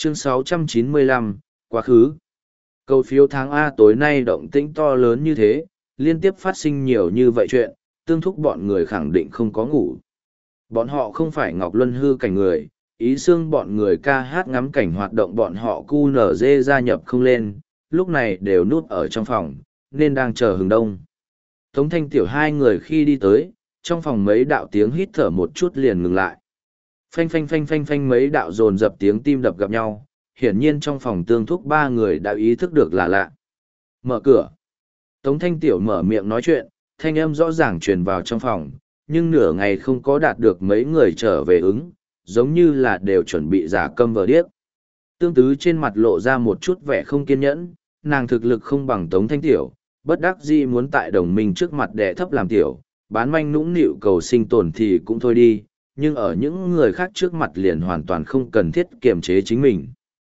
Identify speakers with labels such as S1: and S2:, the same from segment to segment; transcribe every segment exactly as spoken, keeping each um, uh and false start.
S1: Chương sáu trăm chín mươi lăm, quá khứ. Cầu phiếu tháng A tối nay động tĩnh to lớn như thế, liên tiếp phát sinh nhiều như vậy chuyện, tương thúc bọn người khẳng định không có ngủ. Bọn họ không phải Ngọc Luân hư cảnh người, ý xương bọn người ca hát ngắm cảnh hoạt động bọn họ cu nở dê gia nhập không lên, lúc này đều núp ở trong phòng, nên đang chờ hừng đông. Tống Thanh Tiểu hai người khi đi tới, trong phòng mấy đạo tiếng hít thở một chút liền ngừng lại. Phanh phanh phanh phanh phanh mấy đạo dồn dập tiếng tim đập gặp nhau, hiển nhiên trong phòng tương thúc ba người đã ý thức được là lạ. Mở cửa. Tống Thanh Tiểu mở miệng nói chuyện, thanh âm rõ ràng truyền vào trong phòng, nhưng nửa ngày không có đạt được mấy người trở về ứng, giống như là đều chuẩn bị giả câm vờ điếc. Tương Tứ trên mặt lộ ra một chút vẻ không kiên nhẫn, nàng thực lực không bằng Tống Thanh Tiểu, bất đắc dĩ muốn tại đồng minh trước mặt đè thấp làm tiểu, bán manh nũng nịu cầu sinh tồn thì cũng thôi đi, nhưng ở những người khác trước mặt liền hoàn toàn không cần thiết kiềm chế chính mình.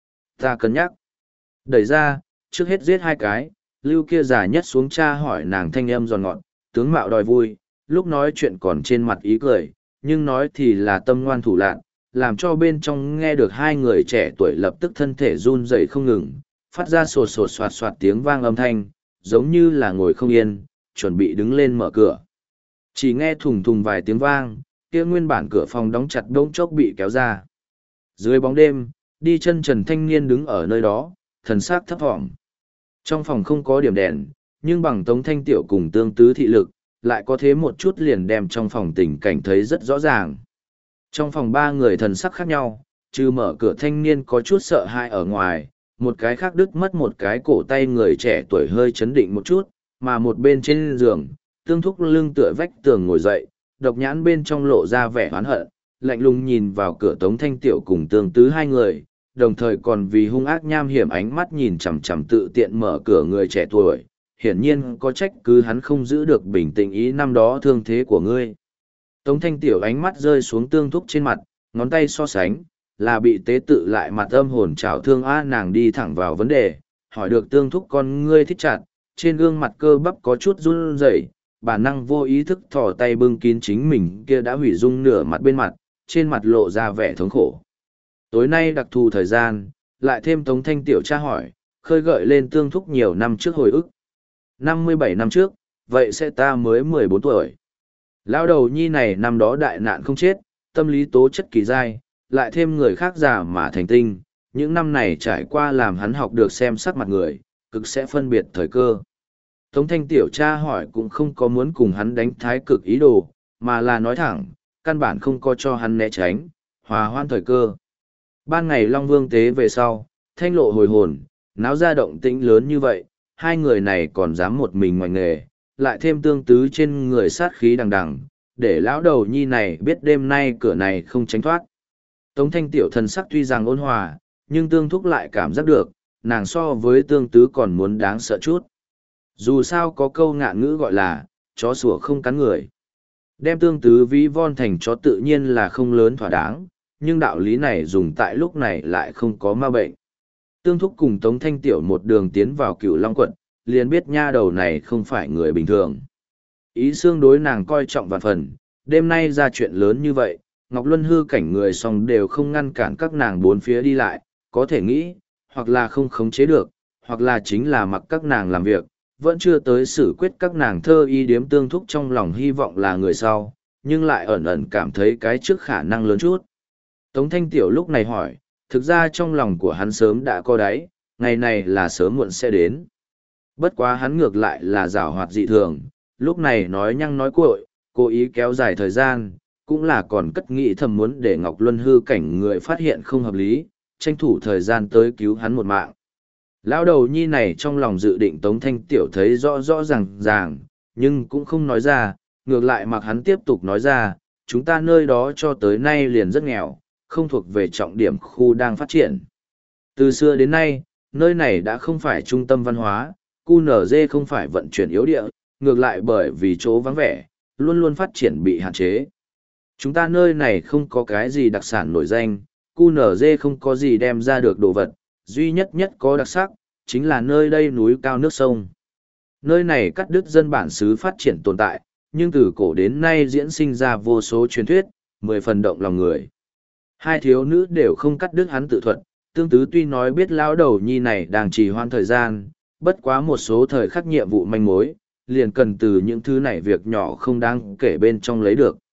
S1: Ta cân nhắc. Đẩy ra, trước hết giết hai cái, lưu kia già nhất xuống tra hỏi nàng thanh âm giòn ngọt, tướng mạo đòi vui, lúc nói chuyện còn trên mặt ý cười, nhưng nói thì là tâm ngoan thủ lạn, làm cho bên trong nghe được hai người trẻ tuổi lập tức thân thể run rẩy không ngừng, phát ra sột sột soạt soạt tiếng vang âm thanh, giống như là ngồi không yên, chuẩn bị đứng lên mở cửa. Chỉ nghe thùng thùng vài tiếng vang, kia nguyên bản cửa phòng đóng chặt đống chốc bị kéo ra. Dưới bóng đêm, đi chân trần thanh niên đứng ở nơi đó, thần sắc thấp thỏm. Trong phòng không có điểm đèn, nhưng bằng Tống Thanh Tiểu cùng Tương Tứ thị lực, lại có thế một chút liền đem trong phòng tình cảnh thấy rất rõ ràng. Trong phòng ba người thần sắc khác nhau, trừ mở cửa thanh niên có chút sợ hãi ở ngoài, một cái khác đứt mất một cái cổ tay người trẻ tuổi hơi chấn định một chút, mà một bên trên giường, Tương Thúc lưng tựa vách tường ngồi dậy, độc nhãn bên trong lộ ra vẻ oán hận, lạnh lùng nhìn vào cửa Tống Thanh Tiểu cùng Tương Tứ hai người, đồng thời còn vì hung ác nham hiểm ánh mắt nhìn chằm chằm tự tiện mở cửa người trẻ tuổi, hiển nhiên có trách cứ hắn không giữ được bình tĩnh ý năm đó thương thế của ngươi. Tống Thanh Tiểu ánh mắt rơi xuống Tương Thúc trên mặt, ngón tay so sánh, là bị tế tự lại mặt âm hồn trào thương a nàng đi thẳng vào vấn đề, hỏi được Tương Thúc con ngươi thích chặt, trên gương mặt cơ bắp có chút run rẩy, bản năng vô ý thức thò tay bưng kín chính mình kia đã hủy dung nửa mặt bên mặt, trên mặt lộ ra vẻ thống khổ. Tối nay đặc thù thời gian, lại thêm Tống Thanh Tiểu tra hỏi, khơi gợi lên Tương Thúc nhiều năm trước hồi ức. năm mươi bảy năm trước, vậy sẽ ta mới mười bốn tuổi. Lão đầu nhi này năm đó đại nạn không chết, tâm lý tố chất kỳ dai, lại thêm người khác già mà thành tinh, những năm này trải qua làm hắn học được xem sắc mặt người, cực sẽ phân biệt thời cơ. Tống Thanh Tiểu tra hỏi cũng không có muốn cùng hắn đánh thái cực ý đồ, mà là nói thẳng, căn bản không có cho hắn né tránh, hòa hoan thời cơ. Ban ngày Long Vương tế về sau, thanh lộ hồi hồn, náo ra động tĩnh lớn như vậy, hai người này còn dám một mình ngoài nghề, lại thêm Tương Tứ trên người sát khí đằng đằng, để lão đầu nhi này biết đêm nay cửa này không tránh thoát. Tống Thanh Tiểu thần sắc tuy rằng ôn hòa, nhưng Tương Thúc lại cảm giác được, nàng so với Tương Tứ còn muốn đáng sợ chút. Dù sao có câu ngạn ngữ gọi là, chó sủa không cắn người. Đem Tương Tứ ví von thành chó tự nhiên là không lớn thỏa đáng, nhưng đạo lý này dùng tại lúc này lại không có ma bệnh. Tương Thúc cùng Tống Thanh Tiểu một đường tiến vào Cửu Long quận, liền biết nha đầu này không phải người bình thường. Ý xương đối nàng coi trọng vạn phần, đêm nay ra chuyện lớn như vậy, Ngọc Luân hư cảnh người song đều không ngăn cản các nàng bốn phía đi lại, có thể nghĩ, hoặc là không khống chế được, hoặc là chính là mặc các nàng làm việc, vẫn chưa tới xử quyết các nàng thơ y điếm Tương Thúc trong lòng hy vọng là người sau, nhưng lại ẩn ẩn cảm thấy cái trước khả năng lớn chút. Tống Thanh Tiểu lúc này hỏi, thực ra trong lòng của hắn sớm đã có đáy, ngày này là sớm muộn sẽ đến. Bất quá hắn ngược lại là giảo hoạt dị thường, lúc này nói nhăng nói cuội, cố ý kéo dài thời gian, cũng là còn cất nghĩ thầm muốn để Ngọc Luân hư cảnh người phát hiện không hợp lý, tranh thủ thời gian tới cứu hắn một mạng. Lão đầu nhi này trong lòng dự định Tống Thanh Tiểu thấy rõ rõ ràng ràng, nhưng cũng không nói ra, ngược lại mặc hắn tiếp tục nói ra, chúng ta nơi đó cho tới nay liền rất nghèo, không thuộc về trọng điểm khu đang phát triển. Từ xưa đến nay, nơi này đã không phải trung tâm văn hóa, quy en giê không phải vận chuyển yếu địa, ngược lại bởi vì chỗ vắng vẻ, luôn luôn phát triển bị hạn chế. Chúng ta nơi này không có cái gì đặc sản nổi danh, quy en giê không có gì đem ra được đồ vật, duy nhất nhất có đặc sắc, chính là nơi đây núi cao nước sông. Nơi này cắt đứt dân bản xứ phát triển tồn tại, nhưng từ cổ đến nay diễn sinh ra vô số truyền thuyết, mười phần động lòng người. Hai thiếu nữ đều không cắt đứt hắn tự thuật, Tương Tứ tuy nói biết lão đầu nhi này đang trì hoãn thời gian, bất quá một số thời khắc nhiệm vụ manh mối, liền cần từ những thứ này việc nhỏ không đáng kể bên trong lấy được.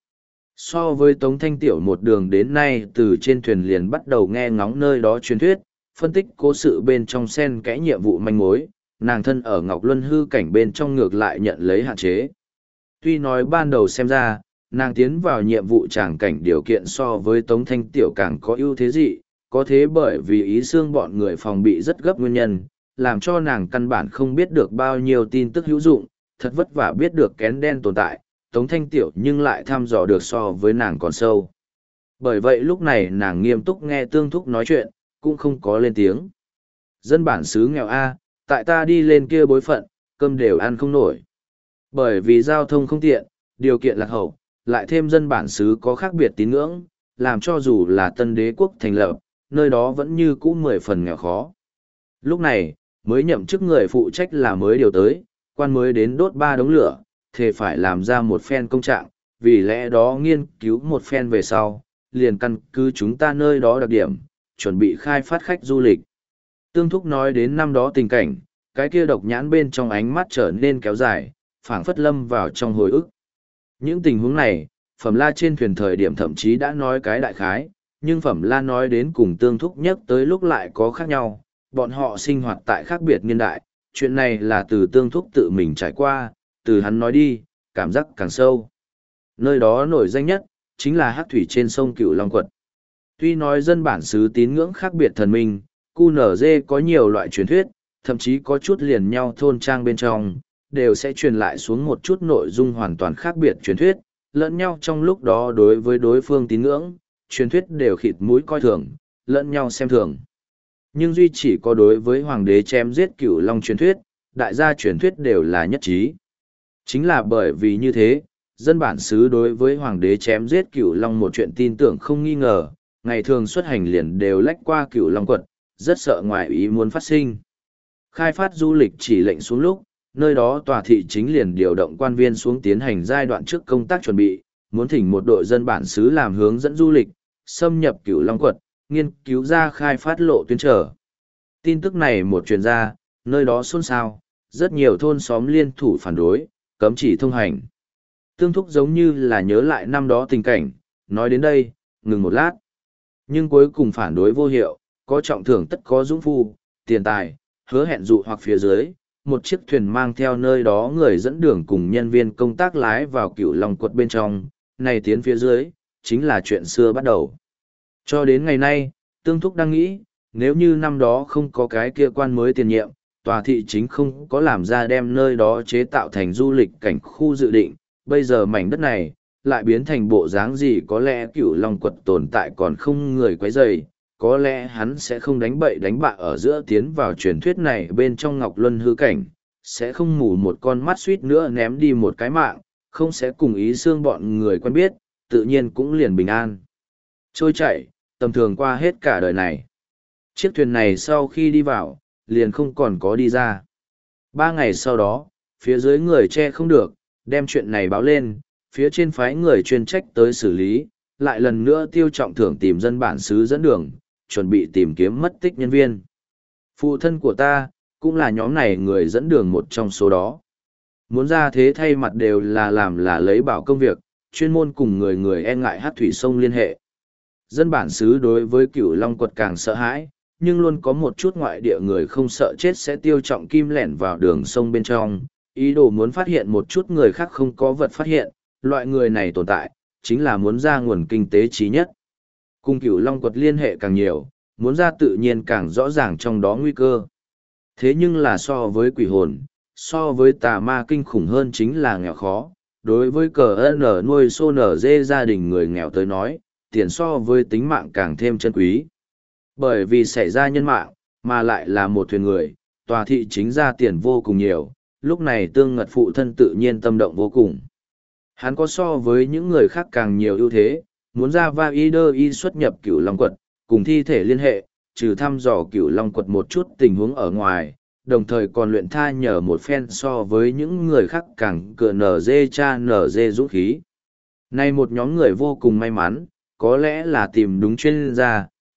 S1: So với Tống Thanh Tiểu một đường đến nay từ trên thuyền liền bắt đầu nghe ngóng nơi đó truyền thuyết, phân tích cố sự bên trong xen kẽ nhiệm vụ manh mối, nàng thân ở Ngọc Luân hư cảnh bên trong ngược lại nhận lấy hạn chế. Tuy nói ban đầu xem ra, nàng tiến vào nhiệm vụ tràng cảnh điều kiện so với Tống Thanh Tiểu càng có ưu thế gì, có thế bởi vì ý xương bọn người phòng bị rất gấp nguyên nhân, làm cho nàng căn bản không biết được bao nhiêu tin tức hữu dụng, thật vất vả biết được kén đen tồn tại, Tống Thanh Tiểu nhưng lại thăm dò được so với nàng còn sâu. Bởi vậy lúc này nàng nghiêm túc nghe Tương Thúc nói chuyện, cũng không có lên tiếng. Dân bản xứ nghèo A, tại ta đi lên kia bối phận, cơm đều ăn không nổi. Bởi vì giao thông không tiện, điều kiện lạc hậu, lại thêm dân bản xứ có khác biệt tín ngưỡng, làm cho dù là tân đế quốc thành lập, nơi đó vẫn như cũ mười phần nghèo khó. Lúc này, mới nhậm chức người phụ trách là mới điều tới, quan mới đến đốt ba đống lửa, thề phải làm ra một phen công trạng, vì lẽ đó nghiên cứu một phen về sau, liền căn cứ chúng ta nơi đó đặc điểm, chuẩn bị khai phát khách du lịch. Tương Thúc nói đến năm đó tình cảnh, cái kia độc nhãn bên trong ánh mắt trở nên kéo dài, phảng phất lâm vào trong hồi ức. Những tình huống này, Phẩm La trên thuyền thời điểm thậm chí đã nói cái đại khái, nhưng Phẩm La nói đến cùng Tương Thúc nhất tới lúc lại có khác nhau, bọn họ sinh hoạt tại khác biệt niên đại, chuyện này là từ Tương Thúc tự mình trải qua, từ hắn nói đi, cảm giác càng sâu. Nơi đó nổi danh nhất, chính là hắc thủy trên sông Cửu Long Quật. Tuy nói dân bản xứ tín ngưỡng khác biệt thần minh, cu nở dê có nhiều loại truyền thuyết, thậm chí có chút liền nhau thôn trang bên trong, đều sẽ truyền lại xuống một chút nội dung hoàn toàn khác biệt truyền thuyết, lẫn nhau trong lúc đó đối với đối phương tín ngưỡng, truyền thuyết đều khịt mũi coi thường, lẫn nhau xem thường. Nhưng duy chỉ có đối với hoàng đế chém giết Cửu Long truyền thuyết, đại gia truyền thuyết đều là nhất trí. Chính là bởi vì như thế, dân bản xứ đối với hoàng đế chém giết Cửu Long một chuyện tin tưởng không nghi ngờ, ngày thường xuất hành liền đều lách qua Cửu Long Quật, rất sợ ngoại ý muốn phát sinh. Khai phát du lịch chỉ lệnh xuống lúc, nơi đó tòa thị chính liền điều động quan viên xuống tiến hành giai đoạn trước công tác chuẩn bị, muốn thỉnh một đội dân bản xứ làm hướng dẫn du lịch, xâm nhập Cửu Long Quật, nghiên cứu ra khai phát lộ tuyến trở. Tin tức này một truyền ra, nơi đó xôn xao, rất nhiều thôn xóm liên thủ phản đối, cấm chỉ thông hành. Tương Thúc giống như là nhớ lại năm đó tình cảnh, nói đến đây, ngừng một lát. Nhưng cuối cùng phản đối vô hiệu, có trọng thưởng tất có dũng phu, tiền tài, hứa hẹn dụ hoặc phía dưới, một chiếc thuyền mang theo nơi đó người dẫn đường cùng nhân viên công tác lái vào Cửu Long Quật bên trong, này tiến phía dưới, chính là chuyện xưa bắt đầu. Cho đến ngày nay, Tương Thúc đang nghĩ, nếu như năm đó không có cái kia quan mới tiền nhiệm, tòa thị chính không có làm ra đem nơi đó chế tạo thành du lịch cảnh khu dự định, bây giờ mảnh đất này, lại biến thành bộ dáng gì có lẽ Cửu Long Quật tồn tại còn không người quấy rầy, có lẽ hắn sẽ không đánh bậy đánh bạ ở giữa tiến vào truyền thuyết này bên trong Ngọc Luân hư cảnh, sẽ không mù một con mắt suýt nữa ném đi một cái mạng, không sẽ cùng ý xương bọn người quen biết, tự nhiên cũng liền bình an. Trôi chảy, tầm thường qua hết cả đời này. Chiếc thuyền này sau khi đi vào, liền không còn có đi ra. Ba ngày sau đó, phía dưới người che không được, đem chuyện này báo lên, phía trên phái người chuyên trách tới xử lý, lại lần nữa tiêu trọng thưởng tìm dân bản xứ dẫn đường, chuẩn bị tìm kiếm mất tích nhân viên. Phụ thân của ta, cũng là nhóm này người dẫn đường một trong số đó. Muốn ra thế thay mặt đều là làm là lấy bảo công việc, chuyên môn cùng người người e ngại hát thủy sông liên hệ. Dân bản xứ đối với Cửu Long Quật càng sợ hãi, nhưng luôn có một chút ngoại địa người không sợ chết sẽ tiêu trọng kim lẻn vào đường sông bên trong, ý đồ muốn phát hiện một chút người khác không có vật phát hiện, loại người này tồn tại, chính là muốn ra nguồn kinh tế trí nhất. Cùng Cửu Long Quật liên hệ càng nhiều, muốn ra tự nhiên càng rõ ràng trong đó nguy cơ. Thế nhưng là so với quỷ hồn, so với tà ma kinh khủng hơn chính là nghèo khó. Đối với cờ nở nuôi xô nở dê gia đình người nghèo tới nói, tiền so với tính mạng càng thêm chân quý. Bởi vì xảy ra nhân mạng, mà lại là một thuyền người, tòa thị chính ra tiền vô cùng nhiều, lúc này Tương Ngật phụ thân tự nhiên tâm động vô cùng. Hắn có so với những người khác càng nhiều ưu thế, muốn ra va y đơ y xuất nhập Cửu Long Quật, cùng thi thể liên hệ, trừ thăm dò Cửu Long Quật một chút tình huống ở ngoài, đồng thời còn luyện tha nhờ một phen so với những người khác càng cựa nở dê cha nở dê dũng khí. Này một nhóm người vô cùng may mắn, có lẽ là tìm đúng chuyên gia,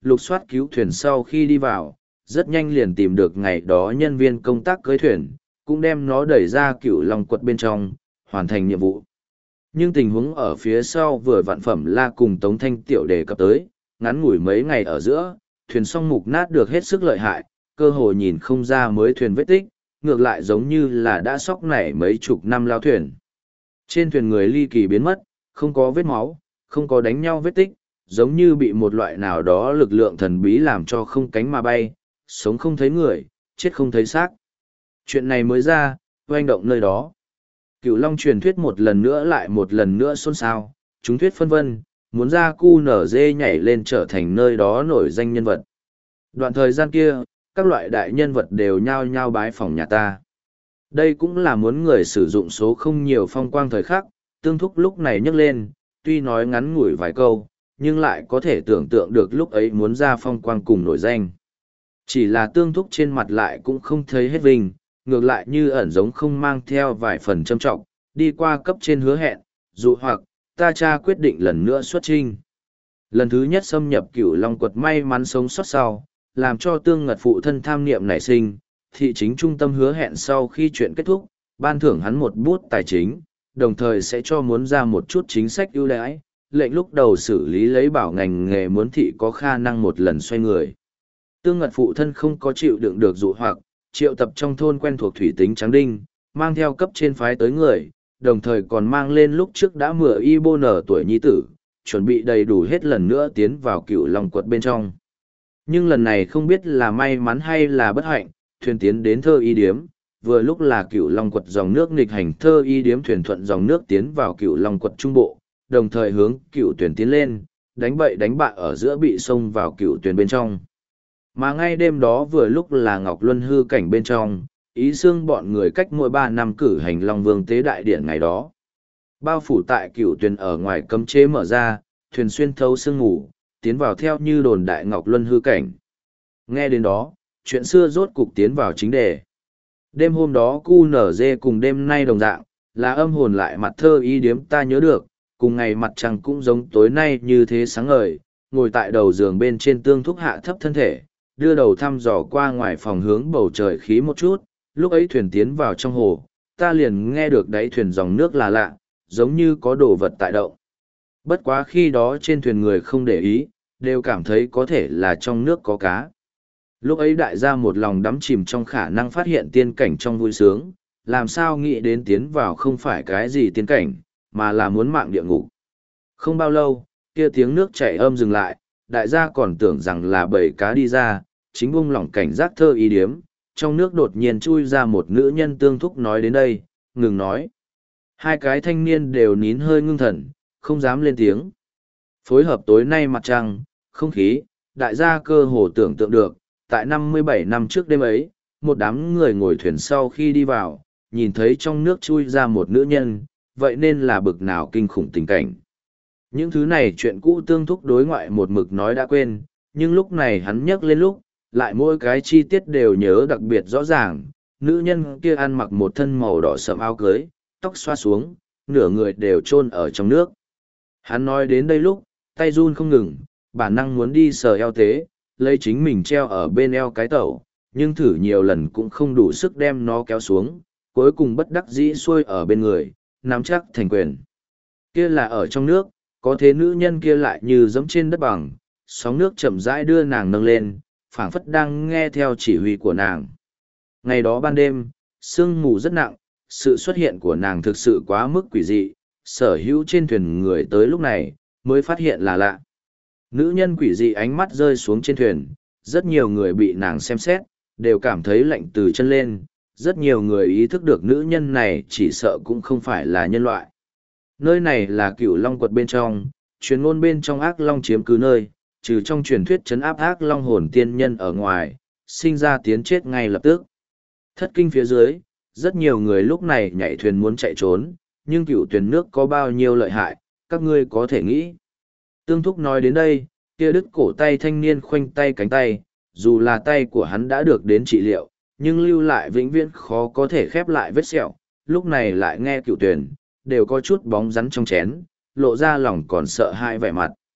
S1: lục soát cứu thuyền sau khi đi vào, rất nhanh liền tìm được ngày đó nhân viên công tác cưới thuyền, cũng đem nó đẩy ra cựu long quật bên trong, hoàn thành nhiệm vụ. Nhưng tình huống ở phía sau vừa vạn phẩm la cùng Tống Thanh Tiểu đề cập tới, ngắn ngủi mấy ngày ở giữa, thuyền song mục nát được hết sức lợi hại, cơ hồ nhìn không ra mới thuyền vết tích, ngược lại giống như là đã sóc nảy mấy chục năm lao thuyền. Trên thuyền người ly kỳ biến mất, không có vết máu, không có đánh nhau vết tích, giống như bị một loại nào đó lực lượng thần bí làm cho không cánh mà bay, sống không thấy người, chết không thấy xác. Chuyện này mới ra, oanh động nơi đó. Cửu Long truyền thuyết một lần nữa lại một lần nữa xôn xao, chúng thuyết phân vân, muốn ra cu nở dê nhảy lên trở thành nơi đó nổi danh nhân vật. Đoạn thời gian kia, các loại đại nhân vật đều nhao nhao bái phòng nhà ta. Đây cũng là muốn người sử dụng số không nhiều phong quang thời khắc, Tương Thúc lúc này nhấc lên, tuy nói ngắn ngủi vài câu, nhưng lại có thể tưởng tượng được lúc ấy muốn ra phong quang cùng nổi danh. Chỉ là Tương Thúc trên mặt lại cũng không thấy hết vinh, ngược lại như ẩn giống không mang theo vài phần trâm trọng, đi qua cấp trên hứa hẹn, dụ hoặc, ta cha quyết định lần nữa xuất trinh. Lần thứ nhất xâm nhập Cửu Long quật may mắn sống sót sau, làm cho Tương Ngật phụ thân tham niệm nảy sinh, thị chính trung tâm hứa hẹn sau khi chuyện kết thúc, ban thưởng hắn một bút tài chính, đồng thời sẽ cho muốn ra một chút chính sách ưu đãi, lệnh lúc đầu xử lý lấy bảo ngành nghề muốn thị có khả năng một lần xoay người. Tương Ngật phụ thân không có chịu đựng được dụ hoặc, triệu tập trong thôn quen thuộc thủy tính trắng đinh, mang theo cấp trên phái tới người, đồng thời còn mang lên lúc trước đã mửa y bô nở tuổi nhi tử, chuẩn bị đầy đủ hết lần nữa tiến vào Cửu Long quật bên trong. Nhưng lần này không biết là may mắn hay là bất hạnh, thuyền tiến đến thơ y điếm, vừa lúc là Cửu Long quật dòng nước nghịch hành thơ y điếm thuyền thuận dòng nước tiến vào Cửu Long quật trung bộ, đồng thời hướng cựu tuyển tiến lên, đánh bậy đánh bạ ở giữa bị xông vào cựu tuyển bên trong. Mà ngay đêm đó vừa lúc là Ngọc Luân hư cảnh bên trong, ý xương bọn người cách mỗi ba năm cử hành Long Vương tế đại điện ngày đó. Bao phủ tại cựu tuyển ở ngoài cấm chế mở ra, thuyền xuyên thấu sương ngủ, tiến vào theo như đồn đại Ngọc Luân hư cảnh. Nghe đến đó, chuyện xưa rốt cục tiến vào chính đề. Đêm hôm đó cu nở dê cùng đêm nay đồng dạng, là âm hồn lại mặt thơ ý điếm ta nhớ được, cùng ngày mặt trăng cũng giống tối nay như thế sáng ngời, ngồi tại đầu giường bên trên Tương Thúc hạ thấp thân thể, đưa đầu thăm dò qua ngoài phòng hướng bầu trời khí một chút, lúc ấy thuyền tiến vào trong hồ, ta liền nghe được đáy thuyền dòng nước là lạ, giống như có đồ vật tại động. Bất quá khi đó trên thuyền người không để ý, đều cảm thấy có thể là trong nước có cá. Lúc ấy đại gia một lòng đắm chìm trong khả năng phát hiện tiên cảnh trong vui sướng, làm sao nghĩ đến tiến vào không phải cái gì tiên cảnh, mà là muốn mạng địa ngục. Không bao lâu, kia tiếng nước chảy âm dừng lại, đại gia còn tưởng rằng là bầy cá đi ra, chính bung lỏng cảnh giác thơ ý điếm, trong nước đột nhiên chui ra một nữ nhân Tương Thúc nói đến đây, ngừng nói. Hai cái thanh niên đều nín hơi ngưng thần, không dám lên tiếng. Phối hợp tối nay mặt trăng, không khí, đại gia cơ hồ tưởng tượng được, tại năm mươi bảy năm trước đêm ấy, một đám người ngồi thuyền sau khi đi vào, nhìn thấy trong nước chui ra một nữ nhân, vậy nên là bực nào kinh khủng tình cảnh. Những thứ này chuyện cũ Tương Thúc đối ngoại một mực nói đã quên, nhưng lúc này hắn nhắc lên lúc, lại mỗi cái chi tiết đều nhớ đặc biệt rõ ràng. Nữ nhân kia ăn mặc một thân màu đỏ sẫm áo cưới, tóc xoa xuống, nửa người đều chôn ở trong nước. Hắn nói đến đây lúc, tay run không ngừng, bản năng muốn đi sờ eo tế, lấy chính mình treo ở bên eo cái tẩu, nhưng thử nhiều lần cũng không đủ sức đem nó kéo xuống, cuối cùng bất đắc dĩ xuôi ở bên người, nắm chắc thành quyền. Kia là ở trong nước, có thế nữ nhân kia lại như giẫm trên đất bằng, sóng nước chậm rãi đưa nàng nâng lên, phảng phất đang nghe theo chỉ huy của nàng. Ngày đó ban đêm, sương mù rất nặng, sự xuất hiện của nàng thực sự quá mức quỷ dị, sở hữu trên thuyền người tới lúc này, mới phát hiện là lạ. Nữ nhân quỷ dị ánh mắt rơi xuống trên thuyền, rất nhiều người bị nàng xem xét, đều cảm thấy lạnh từ chân lên, rất nhiều người ý thức được nữ nhân này chỉ sợ cũng không phải là nhân loại. Nơi này là Cửu Long quật bên trong, truyền ngôn bên trong ác long chiếm cứ nơi, trừ trong truyền thuyết trấn áp ác long hồn tiên nhân ở ngoài, sinh ra tiến chết ngay lập tức. Thất kinh phía dưới, rất nhiều người lúc này nhảy thuyền muốn chạy trốn, nhưng cựu thuyền nước có bao nhiêu lợi hại, các ngươi có thể nghĩ. Tương Thúc nói đến đây, kia đứt cổ tay thanh niên khoanh tay cánh tay, dù là tay của hắn đã được đến trị liệu, nhưng lưu lại vĩnh viễn khó có thể khép lại vết sẹo, lúc này lại nghe cựu tuyển, đều có chút bóng rắn trong chén, lộ ra lòng còn sợ hãi vẻ mặt.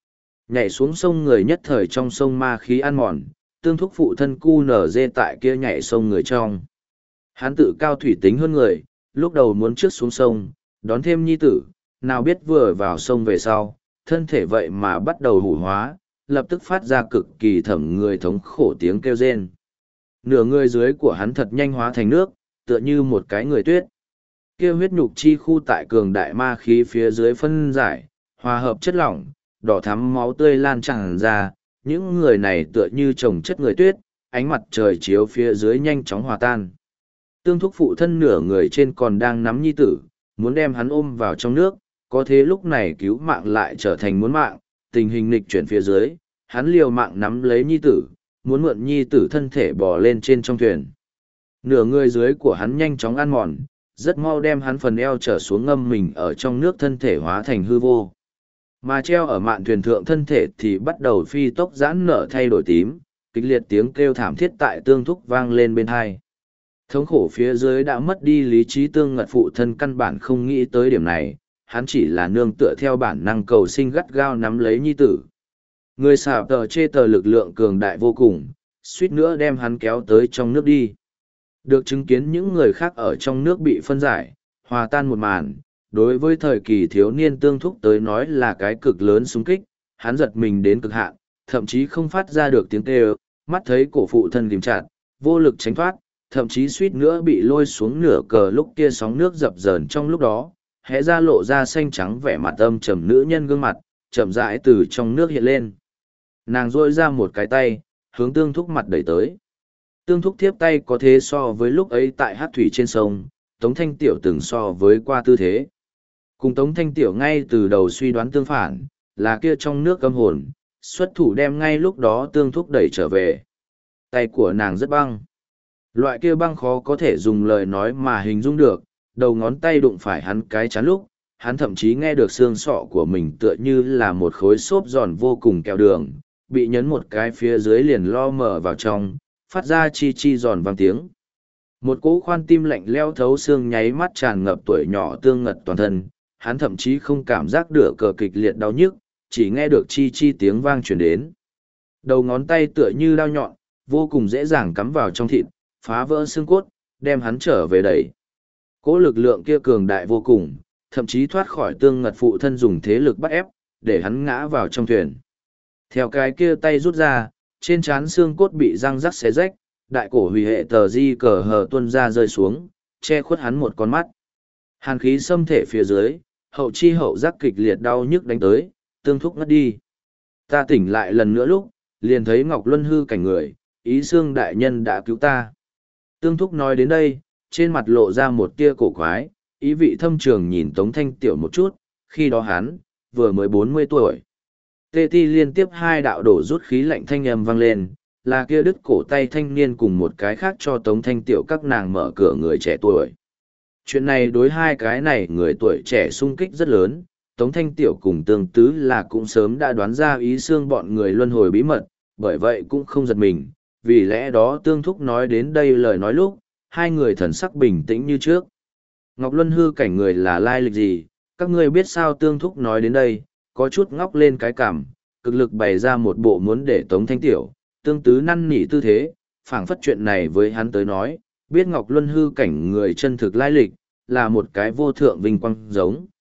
S1: Nhảy xuống sông người nhất thời trong sông ma khí ăn mòn, tương thúc phụ thân cu nở dê tại kia nhảy sông người trong. Hắn tự cao thủy tính hơn người, lúc đầu muốn trước xuống sông, đón thêm nhi tử, nào biết vừa vào sông về sau, thân thể vậy mà bắt đầu hủ hóa, lập tức phát ra cực kỳ thẩm người thống khổ tiếng kêu rên. Nửa người dưới của hắn thật nhanh hóa thành nước, tựa như một cái người tuyết. Kia huyết nhục chi khu tại cường đại ma khí phía dưới phân giải, hòa hợp chất lỏng, đỏ thắm máu tươi lan tràn ra, những người này tựa như chồng chất người tuyết, ánh mặt trời chiếu phía dưới nhanh chóng hòa tan. Tương thúc phụ thân nửa người trên còn đang nắm nhi tử, muốn đem hắn ôm vào trong nước, có thế lúc này cứu mạng lại trở thành muốn mạng, tình hình nghịch chuyển phía dưới, hắn liều mạng nắm lấy nhi tử, muốn mượn nhi tử thân thể bò lên trên trong thuyền. Nửa người dưới của hắn nhanh chóng ăn mòn, rất mau đem hắn phần eo trở xuống ngâm mình ở trong nước, thân thể hóa thành hư vô. Mà treo ở mạn thuyền thượng thân thể thì bắt đầu phi tốc giãn nở thay đổi tím, kịch liệt tiếng kêu thảm thiết tại tương thúc vang lên bên hai. Thống khổ phía dưới đã mất đi lý trí tương ngật phụ thân căn bản không nghĩ tới điểm này, hắn chỉ là nương tựa theo bản năng cầu sinh gắt gao nắm lấy nhi tử. Người xả tờ chê tờ lực lượng cường đại vô cùng, suýt nữa đem hắn kéo tới trong nước đi. Được chứng kiến những người khác ở trong nước bị phân giải, hòa tan một màn, đối với thời kỳ thiếu niên tương thúc tới nói là cái cực lớn xung kích, hắn giật mình đến cực hạn, thậm chí không phát ra được tiếng kêu, mắt thấy cổ phụ thân ghim chặt, vô lực tránh thoát, thậm chí suýt nữa bị lôi xuống nửa cờ, lúc kia sóng nước dập dờn trong lúc đó, hẽ ra lộ ra xanh trắng vẻ mặt âm trầm nữ nhân gương mặt, chậm rãi từ trong nước hiện lên. Nàng rôi ra một cái tay, hướng tương thúc mặt đẩy tới. Tương thúc thiếp tay có thế so với lúc ấy tại hát thủy trên sông, Tống Thanh Tiểu từng so với qua tư thế. Cùng Tống Thanh Tiểu ngay từ đầu suy đoán tương phản, là kia trong nước cấm hồn, xuất thủ đem ngay lúc đó tương thúc đẩy trở về. Tay của nàng rất băng. Loại kia băng khó có thể dùng lời nói mà hình dung được, đầu ngón tay đụng phải hắn cái chán lúc, hắn thậm chí nghe được xương sọ của mình tựa như là một khối xốp giòn vô cùng kẹo đường, bị nhấn một cái phía dưới liền lo mở vào trong, phát ra chi chi giòn vang tiếng. Một cỗ khoan tim lạnh leo thấu xương nháy mắt tràn ngập tuổi nhỏ tương ngật toàn thân, hắn thậm chí không cảm giác được cờ kịch liệt đau nhức, chỉ nghe được chi chi tiếng vang truyền đến. Đầu ngón tay tựa như đao nhọn, vô cùng dễ dàng cắm vào trong thịt, phá vỡ xương cốt, đem hắn trở về đẩy. Cỗ lực lượng kia cường đại vô cùng, thậm chí thoát khỏi tương ngật phụ thân dùng thế lực bắt ép, để hắn ngã vào trong thuyền. Theo cái kia tay rút ra, trên trán xương cốt bị răng rắc xé rách, đại cổ hủy hệ tờ di cờ hờ tuân ra rơi xuống, che khuất hắn một con mắt. Hàn khí xâm thể phía dưới, hậu chi hậu giác kịch liệt đau nhức đánh tới, tương thúc ngất đi. Ta tỉnh lại lần nữa lúc, liền thấy Ngọc Luân hư cảnh người, ý xương đại nhân đã cứu ta. Tương thúc nói đến đây, trên mặt lộ ra một tia cổ quái, ý vị thâm trường nhìn Tống Thanh Tiểu một chút, khi đó hắn, vừa mới bốn mươi tuổi. Tê ti liên tiếp hai đạo đổ rút khí lạnh thanh âm vang lên, là kia đứt cổ tay thanh niên cùng một cái khác cho Tống Thanh Tiểu các nàng mở cửa người trẻ tuổi. Chuyện này đối hai cái này người tuổi trẻ sung kích rất lớn, Tống Thanh Tiểu cùng Tương Tứ là cũng sớm đã đoán ra ý xương bọn người luân hồi bí mật, bởi vậy cũng không giật mình, vì lẽ đó Tương Thúc nói đến đây lời nói lúc, hai người thần sắc bình tĩnh như trước. Ngọc Luân hư cảnh người là lai lịch gì, các ngươi biết sao? Tương Thúc nói đến đây, có chút ngóc lên cái cằm, cực lực bày ra một bộ muốn để Tống Thanh Tiểu, Tương Tứ năn nỉ tư thế, phảng phất chuyện này với hắn tới nói, biết Ngọc Luân hư cảnh người chân thực lai lịch, là một cái vô thượng vinh quang giống.